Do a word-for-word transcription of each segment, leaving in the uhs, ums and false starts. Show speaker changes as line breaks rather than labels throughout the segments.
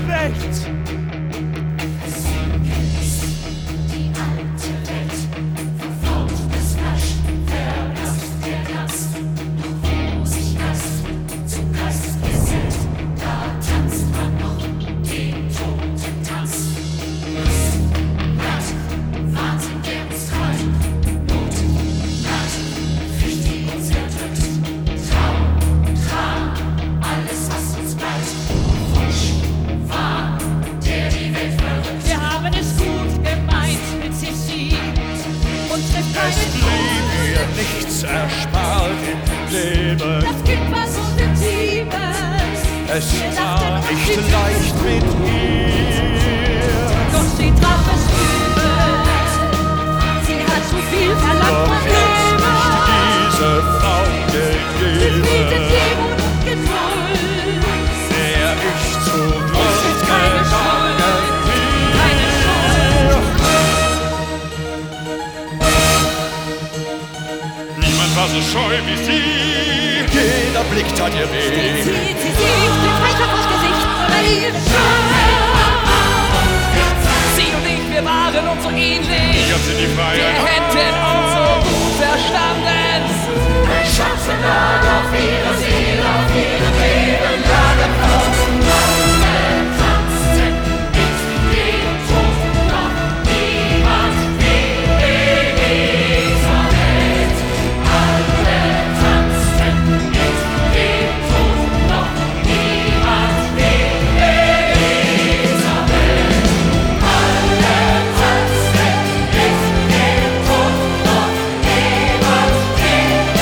rechts.
Es blieb ihr nichts erspart im Leben.
Das Kind war so sensibel.
Es war nicht leicht mit ihr.
Doch sie traf es übel. Sie hat zu viel verlangt vom Leben.
Diese Frau gegeben,
Sie bietet Demut und Geduld.
der ich zu groß gegangen bin.
Keine Schuld.
Niemand war so scheu wie sie. Jeder Blick tat ihr weh.
Sie, sie, sie, den Freitag aufs Gesicht.
Sie und ich, wir waren uns so ähnlich.
Ich hab sie die
Wir
Freiheit.
hätten uns so gut verstanden.
Ich hab sogar noch wieder sie auf ihrem Leben lagen kommen. Alle tanzten mit dem Tod, doch niemand wie Elisabeth. Alle tanzten mit dem Tod, doch niemand wie Elisabeth. Alle tanzten mit dem Tod, doch niemand wie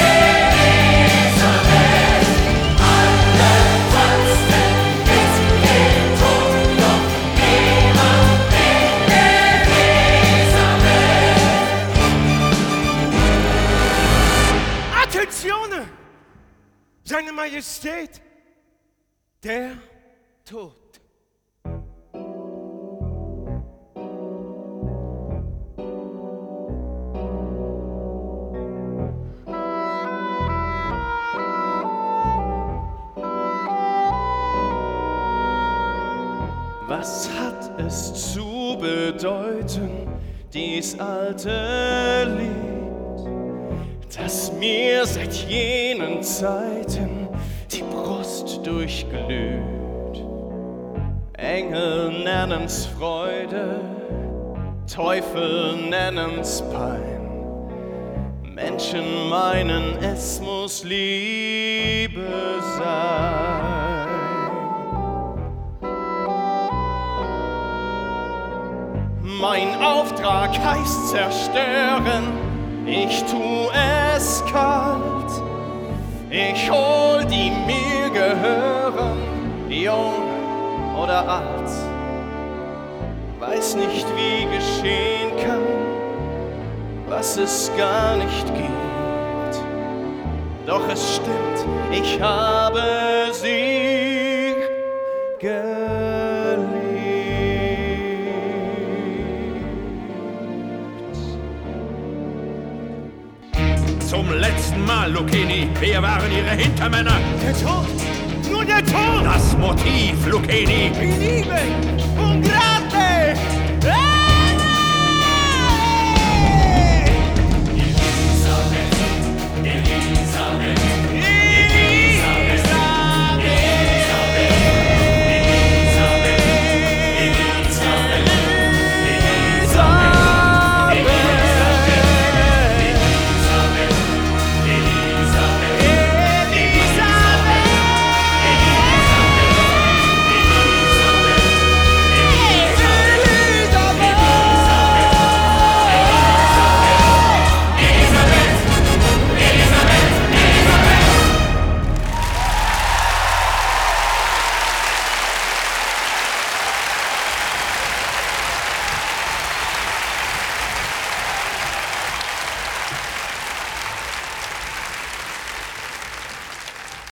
Elisabeth. Alle tanzten mit dem Tod, doch niemand wie Elisabeth.
Attenzione! Seine Majestät, der Tod.
Was hat es zu bedeuten, dies alte Lied, das mir seit jenen Zeiten die Brust durchglüht? Engel nennen's Freude, Teufel nennen's Pein, Menschen meinen, es muss Liebe sein. Mein Auftrag heißt zerstören, ich tu es kalt. Ich hol die mir gehören, jung oder alt. Weiß nicht, wie geschehen kann, was es gar nicht gibt. Doch es stimmt, ich habe sie geliebt.
Zum letzten Mal, Lucchini, wir waren ihre Hintermänner.
Der Tod, nur der Tod.
Das Motiv, Lucchini.
Liebe und Gnade.